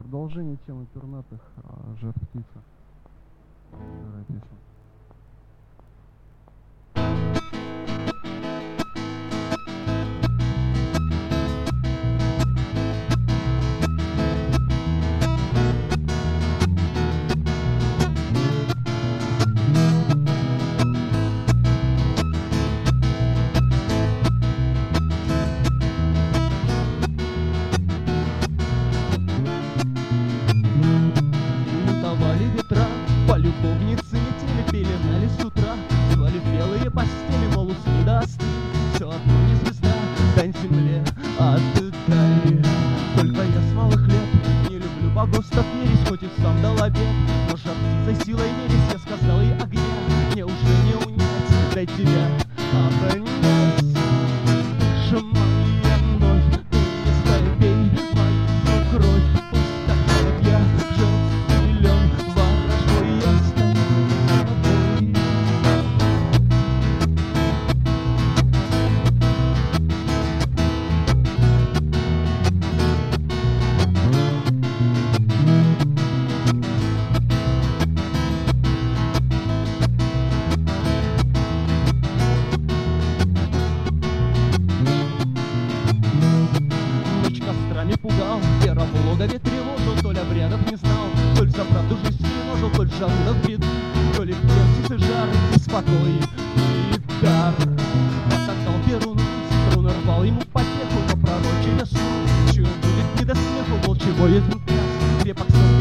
Продолжение темы пернатых, жар-птица. Вторая песня. Ветра, по любовнице метели, пеленали с утра, звали в белые постели, мол, усни да остынь. Все одно не звезда, дань земле отдай. Только я с малых лет не люблю богов мирись, хоть и сам дал обед. Но жар птицей силой мерись, я сказал ей огня, мне уже не унять, дай тебя обонять. Моя вновь, ты не слабей, мою кровь, пусть так вот я же силен, ворожой я стану тобой. Ночь кострами пугал, вера в логове тревожил, то ли обрядов не знал, то ли за правду жизнь тревожил, то ли жалудок в беду, то ли в птицы жар, и спокой, и дар. Потакал перуну, струны рвал ему потеху, но пророчили сон, чего будет не до смеху, волчьего есть пляс, крепок сон